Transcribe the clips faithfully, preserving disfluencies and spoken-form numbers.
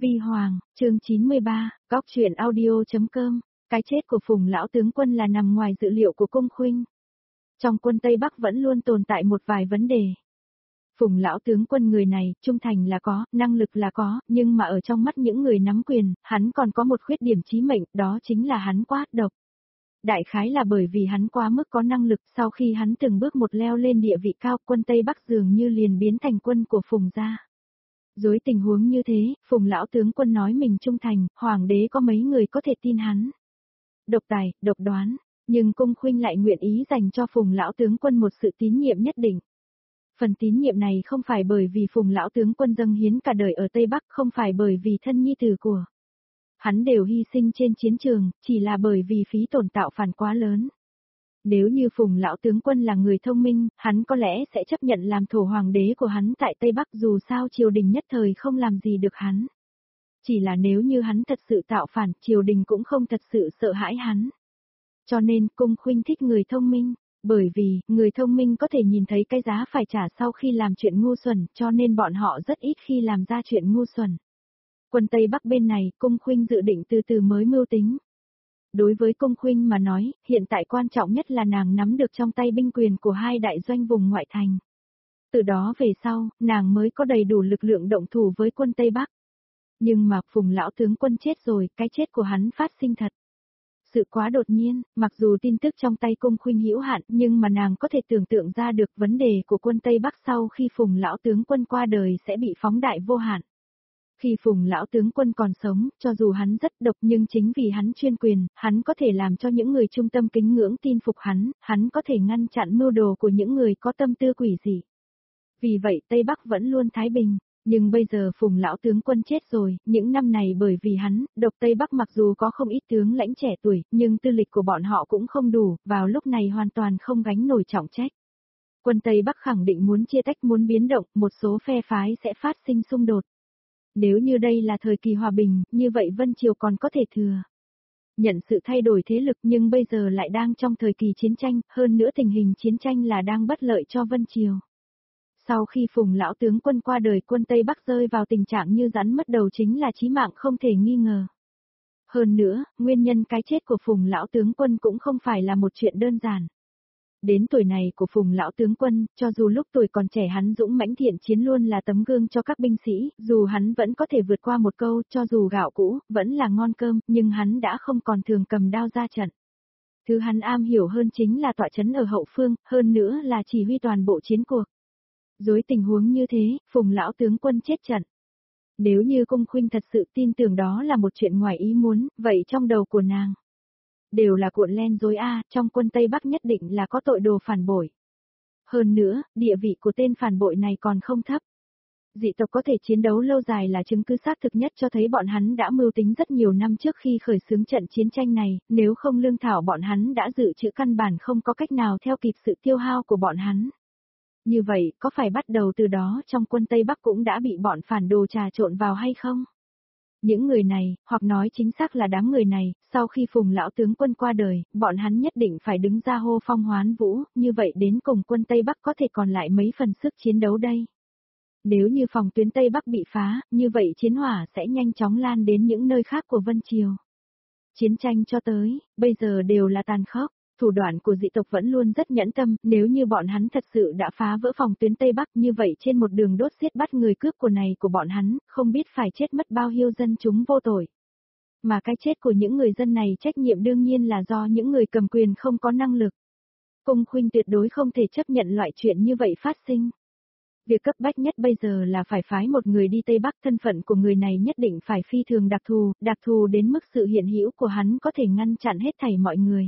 Vi Hoàng, chương chín mươi ba, góc truyện audio.com, cái chết của Phùng lão tướng quân là nằm ngoài dự liệu của Cung Khuynh. Trong quân Tây Bắc vẫn luôn tồn tại một vài vấn đề. Phùng lão tướng quân người này, trung thành là có, năng lực là có, nhưng mà ở trong mắt những người nắm quyền, hắn còn có một khuyết điểm chí mệnh, đó chính là hắn quá độc. Đại khái là bởi vì hắn quá mức có năng lực, sau khi hắn từng bước một leo lên địa vị cao, quân Tây Bắc dường như liền biến thành quân của Phùng gia. Dưới tình huống như thế, Phùng lão tướng quân nói mình trung thành, hoàng đế có mấy người có thể tin hắn. Độc tài, độc đoán, nhưng Cung Khuynh lại nguyện ý dành cho Phùng lão tướng quân một sự tín nhiệm nhất định. Phần tín nhiệm này không phải bởi vì Phùng lão tướng quân dâng hiến cả đời ở Tây Bắc, không phải bởi vì thân nhi tử của hắn đều hy sinh trên chiến trường, chỉ là bởi vì phí tổn tạo phản quá lớn. Nếu như Phùng lão tướng quân là người thông minh, hắn có lẽ sẽ chấp nhận làm thổ hoàng đế của hắn tại Tây Bắc, dù sao triều đình nhất thời không làm gì được hắn. Chỉ là nếu như hắn thật sự tạo phản, triều đình cũng không thật sự sợ hãi hắn. Cho nên, Cung Khuynh thích người thông minh, bởi vì, người thông minh có thể nhìn thấy cái giá phải trả sau khi làm chuyện ngu xuẩn, cho nên bọn họ rất ít khi làm ra chuyện ngu xuẩn. Quân Tây Bắc bên này, Cung Khuynh dự định từ từ mới mưu tính. Đối với Cung Khuynh mà nói, hiện tại quan trọng nhất là nàng nắm được trong tay binh quyền của hai đại doanh vùng ngoại thành. Từ đó về sau, nàng mới có đầy đủ lực lượng động thủ với quân Tây Bắc. Nhưng mà Phùng lão tướng quân chết rồi, cái chết của hắn phát sinh thật sự quá đột nhiên, mặc dù tin tức trong tay Cung Khuynh hữu hạn, nhưng mà nàng có thể tưởng tượng ra được vấn đề của quân Tây Bắc sau khi Phùng lão tướng quân qua đời sẽ bị phóng đại vô hạn. Khi Phùng lão tướng quân còn sống, cho dù hắn rất độc nhưng chính vì hắn chuyên quyền, hắn có thể làm cho những người trung tâm kính ngưỡng tin phục hắn, hắn có thể ngăn chặn mưu đồ của những người có tâm tư quỷ dị. Vì vậy Tây Bắc vẫn luôn thái bình, nhưng bây giờ Phùng lão tướng quân chết rồi, những năm này bởi vì hắn, độc Tây Bắc mặc dù có không ít tướng lãnh trẻ tuổi, nhưng tư lịch của bọn họ cũng không đủ, vào lúc này hoàn toàn không gánh nổi trọng trách. Quân Tây Bắc khẳng định muốn chia tách, muốn biến động, một số phe phái sẽ phát sinh xung đột. Nếu như đây là thời kỳ hòa bình, như vậy Vân Triều còn có thể thừa nhận sự thay đổi thế lực, nhưng bây giờ lại đang trong thời kỳ chiến tranh, hơn nữa tình hình chiến tranh là đang bất lợi cho Vân Triều. Sau khi Phùng lão tướng quân qua đời, quân Tây Bắc rơi vào tình trạng như rắn mất đầu, chính là chí mạng không thể nghi ngờ. Hơn nữa, nguyên nhân cái chết của Phùng lão tướng quân cũng không phải là một chuyện đơn giản. Đến tuổi này của Phùng lão tướng quân, cho dù lúc tuổi còn trẻ hắn dũng mãnh thiện chiến luôn là tấm gương cho các binh sĩ, dù hắn vẫn có thể vượt qua một câu, cho dù gạo cũ, vẫn là ngon cơm, nhưng hắn đã không còn thường cầm đao ra trận. Thứ hắn am hiểu hơn chính là tọa trấn ở hậu phương, hơn nữa là chỉ huy toàn bộ chiến cuộc. Dưới tình huống như thế, Phùng lão tướng quân chết trận. Nếu như Cung Khuynh thật sự tin tưởng đó là một chuyện ngoài ý muốn, vậy trong đầu của nàng đều là cuộn len rối a, trong quân Tây Bắc nhất định là có tội đồ phản bội. Hơn nữa, địa vị của tên phản bội này còn không thấp. Dị tộc có thể chiến đấu lâu dài là chứng cứ xác thực nhất cho thấy bọn hắn đã mưu tính rất nhiều năm trước khi khởi xướng trận chiến tranh này, nếu không lương thảo bọn hắn đã dự trữ căn bản không có cách nào theo kịp sự tiêu hao của bọn hắn. Như vậy, có phải bắt đầu từ đó trong quân Tây Bắc cũng đã bị bọn phản đồ trà trộn vào hay không? Những người này, hoặc nói chính xác là đám người này, sau khi Phùng lão tướng quân qua đời, bọn hắn nhất định phải đứng ra hô phong hoán vũ, như vậy đến cùng quân Tây Bắc có thể còn lại mấy phần sức chiến đấu đây. Nếu như phòng tuyến Tây Bắc bị phá, như vậy chiến hỏa sẽ nhanh chóng lan đến những nơi khác của Vân Triều. Chiến tranh cho tới, bây giờ đều là tàn khốc. Thủ đoạn của dị tộc vẫn luôn rất nhẫn tâm, nếu như bọn hắn thật sự đã phá vỡ phòng tuyến Tây Bắc, như vậy trên một đường đốt giết bắt người cướp của này của bọn hắn, không biết phải chết mất bao nhiêu dân chúng vô tội. Mà cái chết của những người dân này trách nhiệm đương nhiên là do những người cầm quyền không có năng lực. Cung Khuynh tuyệt đối không thể chấp nhận loại chuyện như vậy phát sinh. Việc cấp bách nhất bây giờ là phải phái một người đi Tây Bắc, thân phận của người này nhất định phải phi thường đặc thù, đặc thù đến mức sự hiện hữu của hắn có thể ngăn chặn hết thảy mọi người.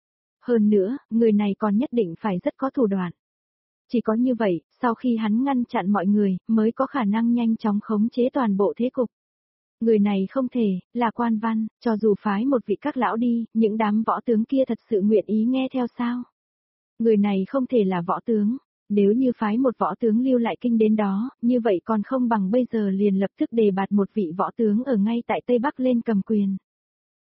Hơn nữa, người này còn nhất định phải rất có thủ đoạn. Chỉ có như vậy, sau khi hắn ngăn chặn mọi người, mới có khả năng nhanh chóng khống chế toàn bộ thế cục. Người này không thể, là quan văn, cho dù phái một vị các lão đi, những đám võ tướng kia thật sự nguyện ý nghe theo sao? Người này không thể là võ tướng, nếu như phái một võ tướng lưu lại kinh đến đó, như vậy còn không bằng bây giờ liền lập tức đề bạt một vị võ tướng ở ngay tại Tây Bắc lên cầm quyền.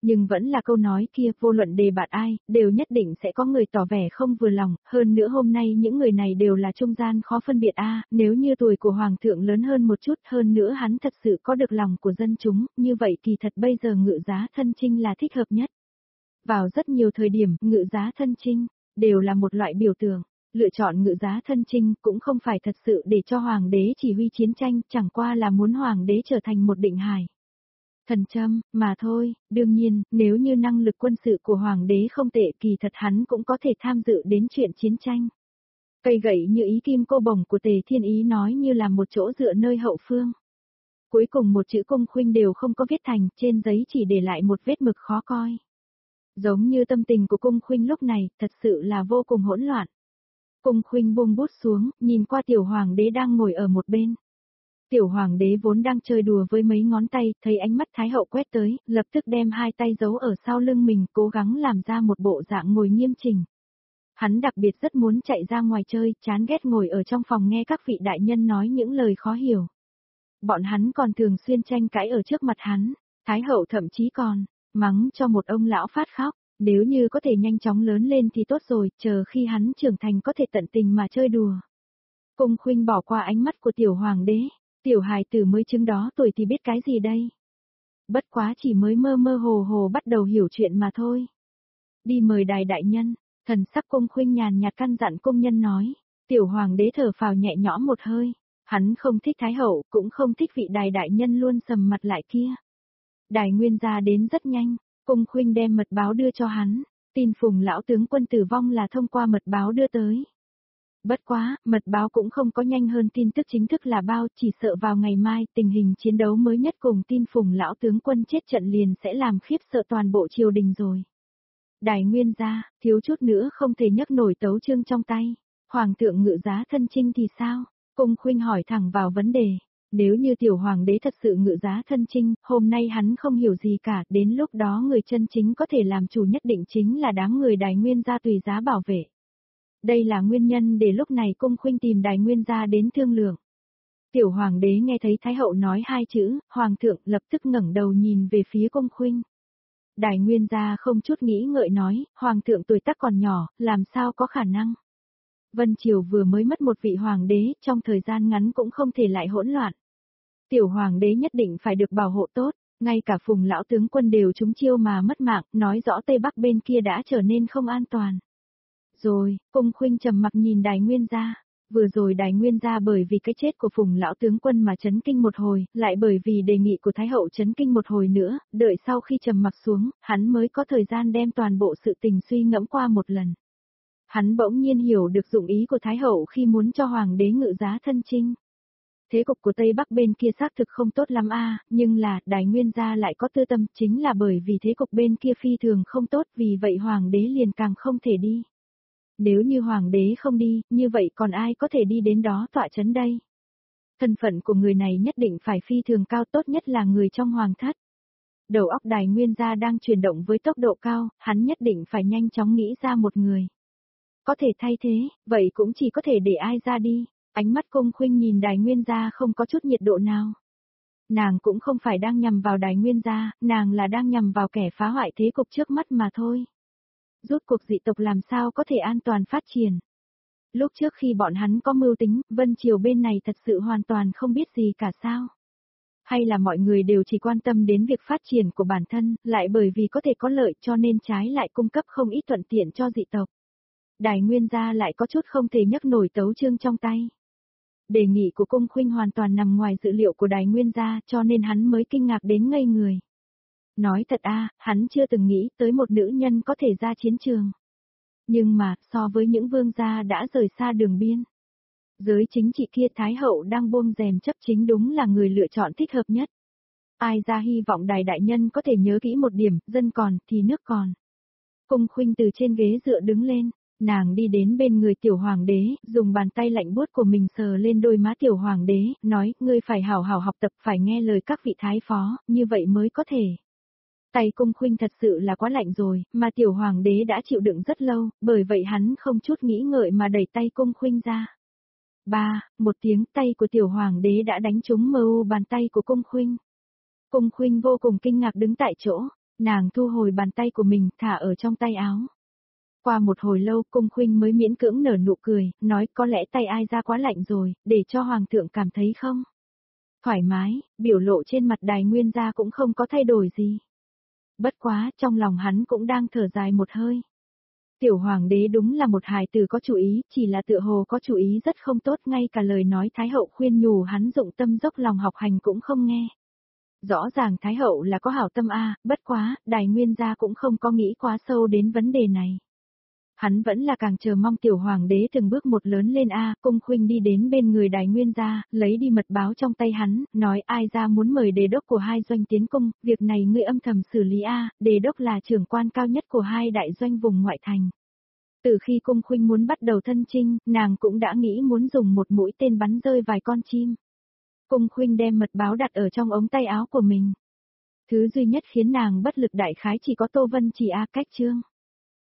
Nhưng vẫn là câu nói kia, vô luận đề bạt ai, đều nhất định sẽ có người tỏ vẻ không vừa lòng, hơn nữa hôm nay những người này đều là trung gian khó phân biệt a, nếu như tuổi của Hoàng thượng lớn hơn một chút, hơn nữa hắn thật sự có được lòng của dân chúng, như vậy kỳ thật bây giờ ngự giá thân chinh là thích hợp nhất. Vào rất nhiều thời điểm, ngự giá thân chinh, đều là một loại biểu tượng. Lựa chọn ngự giá thân chinh cũng không phải thật sự để cho hoàng đế chỉ huy chiến tranh, chẳng qua là muốn hoàng đế trở thành một định hải. Thần châm, mà thôi, đương nhiên, nếu như năng lực quân sự của hoàng đế không tệ kỳ thật hắn cũng có thể tham dự đến chuyện chiến tranh. Cây gậy như ý kim cô bổng của Tề Thiên Ý nói như là một chỗ dựa nơi hậu phương. Cuối cùng một chữ Cung Khuynh đều không có viết thành, trên giấy chỉ để lại một vết mực khó coi. Giống như tâm tình của Cung Khuynh lúc này, thật sự là vô cùng hỗn loạn. Cung Khuynh buông bút xuống, nhìn qua tiểu hoàng đế đang ngồi ở một bên. Tiểu hoàng đế vốn đang chơi đùa với mấy ngón tay, thấy ánh mắt Thái hậu quét tới, lập tức đem hai tay giấu ở sau lưng mình, cố gắng làm ra một bộ dạng ngồi nghiêm chỉnh. Hắn đặc biệt rất muốn chạy ra ngoài chơi, chán ghét ngồi ở trong phòng nghe các vị đại nhân nói những lời khó hiểu. Bọn hắn còn thường xuyên tranh cãi ở trước mặt hắn, Thái hậu thậm chí còn mắng cho một ông lão phát khóc. Nếu như có thể nhanh chóng lớn lên thì tốt rồi, chờ khi hắn trưởng thành có thể tận tình mà chơi đùa. Cung Khuynh bỏ qua ánh mắt của tiểu hoàng đế, tiểu hài tử mới chứng đó tuổi thì biết cái gì đây. Bất quá chỉ mới mơ mơ hồ hồ bắt đầu hiểu chuyện mà thôi. Đi mời đài đại nhân, thần sắc Cung Khuynh nhàn nhạt căn dặn công nhân nói, tiểu hoàng đế thở phào nhẹ nhõm một hơi, hắn không thích Thái hậu, cũng không thích vị đài đại nhân luôn sầm mặt lại kia. Đài nguyên gia đến rất nhanh. Cung Khuynh đem mật báo đưa cho hắn, tin Phùng lão tướng quân tử vong là thông qua mật báo đưa tới. Bất quá, mật báo cũng không có nhanh hơn tin tức chính thức là bao, chỉ sợ vào ngày mai tình hình chiến đấu mới nhất cùng tin Phùng lão tướng quân chết trận liền sẽ làm khiếp sợ toàn bộ triều đình rồi. Đài nguyên gia, thiếu chút nữa không thể nhấc nổi tấu chương trong tay, hoàng thượng ngự giá thân chinh thì sao? Cung Khuynh hỏi thẳng vào vấn đề. Nếu như tiểu hoàng đế thật sự ngự giá thân chinh, hôm nay hắn không hiểu gì cả, đến lúc đó người chân chính có thể làm chủ nhất định chính là đám người đài nguyên gia tùy giá bảo vệ. Đây là nguyên nhân để lúc này Cung Khuynh tìm đài nguyên gia đến thương lượng. Tiểu hoàng đế nghe thấy Thái hậu nói hai chữ, hoàng thượng lập tức ngẩng đầu nhìn về phía Cung Khuynh. Đài nguyên gia không chút nghĩ ngợi nói, hoàng thượng tuổi tác còn nhỏ, làm sao có khả năng. Vân Triều vừa mới mất một vị hoàng đế, trong thời gian ngắn cũng không thể lại hỗn loạn. Tiểu hoàng đế nhất định phải được bảo hộ tốt, ngay cả Phùng lão tướng quân đều trúng chiêu mà mất mạng, nói rõ Tây Bắc bên kia đã trở nên không an toàn. Rồi, Cung Khuynh trầm mặc nhìn đài nguyên gia, vừa rồi đài nguyên gia bởi vì cái chết của Phùng lão tướng quân mà chấn kinh một hồi, lại bởi vì đề nghị của Thái hậu chấn kinh một hồi nữa, đợi sau khi trầm mặc xuống, hắn mới có thời gian đem toàn bộ sự tình suy ngẫm qua một lần. Hắn bỗng nhiên hiểu được dụng ý của Thái hậu khi muốn cho hoàng đế ngự giá thân chinh. Thế cục của Tây Bắc bên kia xác thực không tốt lắm a, nhưng là, đài nguyên gia lại có tư tâm, chính là bởi vì thế cục bên kia phi thường không tốt, vì vậy hoàng đế liền càng không thể đi. Nếu như hoàng đế không đi, như vậy còn ai có thể đi đến đó tọa chấn đây? Thân phận của người này nhất định phải phi thường cao, tốt nhất là người trong hoàng thất. Đầu óc đài nguyên gia đang chuyển động với tốc độ cao, hắn nhất định phải nhanh chóng nghĩ ra một người. Có thể thay thế, vậy cũng chỉ có thể để ai ra đi. Ánh mắt Cung Khuynh nhìn đài nguyên gia không có chút nhiệt độ nào. Nàng cũng không phải đang nhằm vào đài nguyên gia, nàng là đang nhằm vào kẻ phá hoại thế cục trước mắt mà thôi. Rốt cuộc dị tộc làm sao có thể an toàn phát triển. Lúc trước khi bọn hắn có mưu tính, Vân Triều bên này thật sự hoàn toàn không biết gì cả sao. Hay là mọi người đều chỉ quan tâm đến việc phát triển của bản thân, lại bởi vì có thể có lợi cho nên trái lại cung cấp không ít thuận tiện cho dị tộc. Đài nguyên gia lại có chút không thể nhấc nổi tấu chương trong tay. Đề nghị của Cung Khuynh hoàn toàn nằm ngoài dự liệu của đài nguyên gia cho nên hắn mới kinh ngạc đến ngây người. Nói thật a, hắn chưa từng nghĩ tới một nữ nhân có thể ra chiến trường. Nhưng mà, so với những vương gia đã rời xa đường biên. Giới chính trị kia Thái hậu đang buông rèm chấp chính đúng là người lựa chọn thích hợp nhất. Ai ra hy vọng đài đại nhân có thể nhớ kỹ một điểm, dân còn thì nước còn. Cung Khuynh từ trên ghế dựa đứng lên. Nàng đi đến bên người tiểu hoàng đế, dùng bàn tay lạnh buốt của mình sờ lên đôi má tiểu hoàng đế, nói, ngươi phải hảo hảo học tập, phải nghe lời các vị thái phó, như vậy mới có thể. Tay Cung Khuynh thật sự là quá lạnh rồi, mà tiểu hoàng đế đã chịu đựng rất lâu, bởi vậy hắn không chút nghĩ ngợi mà đẩy tay Cung Khuynh ra. Ba, một tiếng tay của tiểu hoàng đế đã đánh trúng mờ u bàn tay của Cung Khuynh. Cung Khuynh vô cùng kinh ngạc đứng tại chỗ, Nàng thu hồi bàn tay của mình thả ở trong tay áo. Qua một hồi lâu Cung Khuynh mới miễn cưỡng nở nụ cười, nói có lẽ tay ai ra quá lạnh rồi, để cho Hoàng thượng cảm thấy không? Thoải mái, biểu lộ trên mặt Đài Nguyên gia cũng không có thay đổi gì. Bất quá, trong lòng hắn cũng đang thở dài một hơi. Tiểu Hoàng đế đúng là một hài tử có chủ ý, chỉ là tựa hồ có chủ ý rất không tốt, ngay cả lời nói Thái hậu khuyên nhủ hắn dụng tâm dốc lòng học hành cũng không nghe. Rõ ràng Thái hậu là có hảo tâm a, bất quá, Đài Nguyên gia cũng không có nghĩ quá sâu đến vấn đề này. Hắn vẫn là càng chờ mong tiểu hoàng đế từng bước một lớn lên a, Cung Khuynh đi đến bên người Đài Nguyên gia, lấy đi mật báo trong tay hắn, nói ai ra muốn mời đề đốc của hai doanh tiến cung, việc này ngươi âm thầm xử lý a, đề đốc là trưởng quan cao nhất của hai đại doanh vùng ngoại thành. Từ khi Cung Khuynh muốn bắt đầu thân chinh, nàng cũng đã nghĩ muốn dùng một mũi tên bắn rơi vài con chim. Cung Khuynh đem mật báo đặt ở trong ống tay áo của mình. Thứ duy nhất khiến nàng bất lực đại khái chỉ có Tô Vân Chỉ a, cách chương.